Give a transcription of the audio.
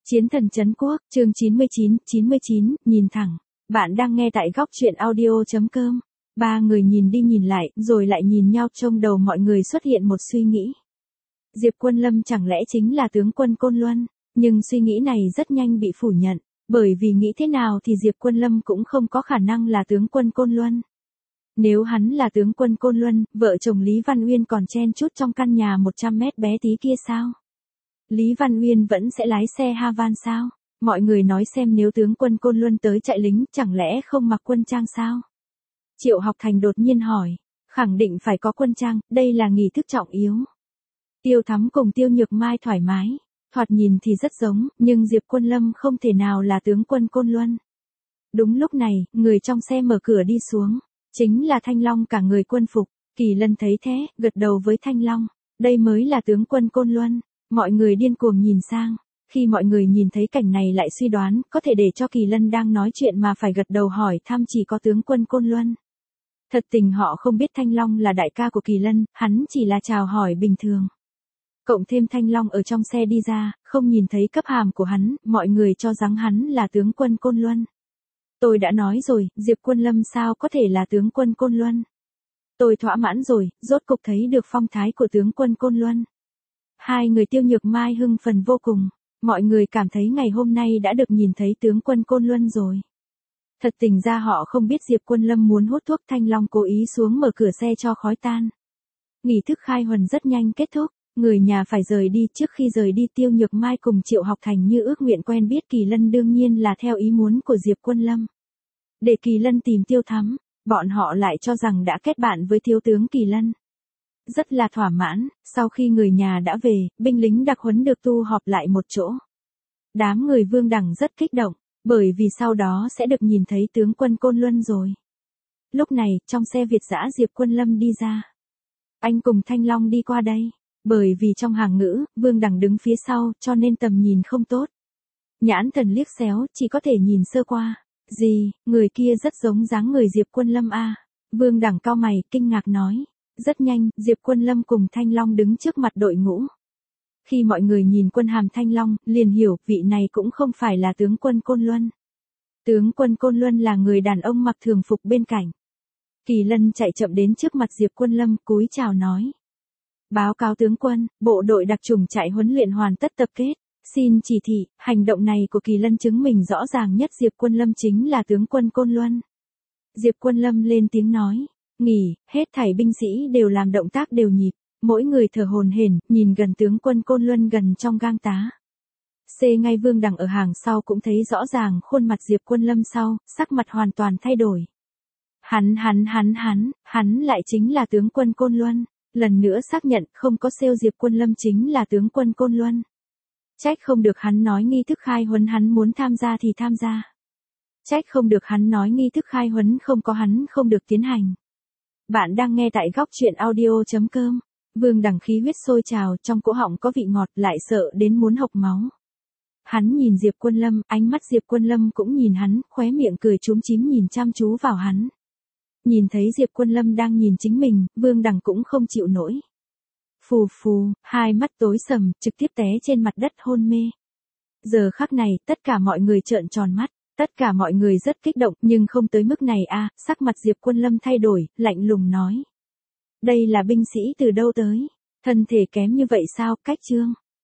Chiến thần trấn quốc, chương 99, nhìn thẳng. Bạn đang nghe tại góc truyện audio.com. Ba người nhìn đi nhìn lại, rồi lại nhìn nhau, trong đầu mọi người xuất hiện một suy nghĩ. Diệp Quân Lâm chẳng lẽ chính là tướng quân Côn Luân? Nhưng suy nghĩ này rất nhanh bị phủ nhận, bởi vì nghĩ thế nào thì Diệp Quân Lâm cũng không có khả năng là tướng quân Côn Luân. Nếu hắn là tướng quân Côn Luân, vợ chồng Lý Văn Uyên còn chen chúc trong căn nhà 100 mét bé tí kia sao? Lý Văn Uyên vẫn sẽ lái xe Havan sao? Mọi người nói xem, nếu tướng quân Côn Luân tới trại lính, chẳng lẽ không mặc quân trang sao? Triệu Học Thành đột nhiên hỏi. Khẳng định phải có quân trang, đây là nghi thức trọng yếu. Tiêu Thắm cùng Tiêu Nhược Mai thoải mái, thoạt nhìn thì rất giống, nhưng Diệp Quân Lâm không thể nào là tướng quân Côn Luân. Đúng lúc này, người trong xe mở cửa đi xuống, chính là Thanh Long cả người quân phục. Kỳ Lân thấy thế, gật đầu với Thanh Long, đây mới là tướng quân Côn Luân. Mọi người điên cuồng nhìn sang, khi mọi người nhìn thấy cảnh này lại suy đoán, có thể để cho Kỳ Lân đang nói chuyện mà phải gật đầu hỏi thăm chỉ có tướng quân Côn Luân. Thật tình họ không biết Thanh Long là đại ca của Kỳ Lân, hắn chỉ là chào hỏi bình thường. Cộng thêm Thanh Long ở trong xe đi ra, không nhìn thấy cấp hàm của hắn, mọi người cho rằng hắn là tướng quân Côn Luân. Tôi đã nói rồi, Diệp Quân Lâm sao có thể là tướng quân Côn Luân. Tôi thỏa mãn rồi, rốt cục thấy được phong thái của tướng quân Côn Luân. Hai người Tiêu Nhược Mai hưng phấn vô cùng, mọi người cảm thấy ngày hôm nay đã được nhìn thấy tướng quân Côn Luân rồi. Thật tình ra họ không biết Diệp Quân Lâm muốn hút thuốc. Thanh Long cố ý xuống mở cửa xe cho khói tan. Nghi thức khai huần rất nhanh kết thúc, người nhà phải rời đi. Trước khi rời đi, Tiêu Nhược Mai cùng Triệu Học Thành như ước nguyện quen biết Kỳ Lân, đương nhiên là theo ý muốn của Diệp Quân Lâm. Để Kỳ Lân tìm Tiêu Thắm, bọn họ lại cho rằng đã kết bạn với thiếu tướng Kỳ Lân. Rất là thỏa mãn, sau khi người nhà đã về, binh lính đặc huấn được tu họp lại một chỗ. Đám người Vương Đẳng rất kích động, bởi vì sau đó sẽ được nhìn thấy tướng quân Côn Luân rồi. Lúc này, trong xe Việt dã Diệp Quân Lâm đi ra. Anh cùng Thanh Long đi qua đây, bởi vì trong hàng ngữ, Vương Đẳng đứng phía sau, cho nên tầm nhìn không tốt. Nhãn thần liếc xéo, chỉ có thể nhìn sơ qua. Gì, người kia rất giống dáng người Diệp Quân Lâm a. Vương Đẳng cau mày, kinh ngạc nói. Rất nhanh, Diệp Quân Lâm cùng Thanh Long đứng trước mặt đội ngũ. Khi mọi người nhìn quân hàm Thanh Long, liền hiểu, vị này cũng không phải là tướng quân Côn Luân. Tướng quân Côn Luân là người đàn ông mặc thường phục bên cạnh. Kỳ Lân chạy chậm đến trước mặt Diệp Quân Lâm, cúi chào nói. Báo cáo tướng quân, bộ đội đặc chủng trại huấn luyện hoàn tất tập kết. Xin chỉ thị, hành động này của Kỳ Lân chứng minh rõ ràng nhất Diệp Quân Lâm chính là tướng quân Côn Luân. Diệp Quân Lâm lên tiếng nói. Nghỉ, hết thảy binh sĩ đều làm động tác đều nhịp, mỗi người thở hổn hển, nhìn gần tướng quân Côn Luân gần trong gang tá. Ngay Vương Đẳng ở hàng sau cũng thấy rõ ràng khuôn mặt Diệp Quân Lâm sau, sắc mặt hoàn toàn thay đổi. Hắn lại chính là tướng quân Côn Luân, lần nữa xác nhận không có sale Diệp Quân Lâm chính là tướng quân Côn Luân. Trách không được hắn nói nghi thức khai huấn hắn muốn tham gia thì tham gia. Trách không được hắn nói nghi thức khai huấn không có hắn không được tiến hành. Bạn đang nghe tại góc truyện audio.com. Vương Đẳng khí huyết sôi trào, trong cổ họng có vị ngọt, lại sợ đến muốn hộc máu. Hắn nhìn Diệp Quân Lâm, ánh mắt Diệp Quân Lâm cũng nhìn hắn, khóe miệng cười chúm chím nhìn chăm chú vào hắn. Nhìn thấy Diệp Quân Lâm đang nhìn chính mình, Vương Đẳng cũng không chịu nổi. Phù phù, hai mắt tối sầm, trực tiếp té trên mặt đất hôn mê. Giờ khắc này, tất cả mọi người trợn tròn mắt. Tất cả mọi người rất kích động, nhưng không tới mức này a. Sắc mặt Diệp Quân Lâm thay đổi, lạnh lùng nói. Đây là binh sĩ từ đâu tới? Thân thể kém như vậy sao? Cách chương.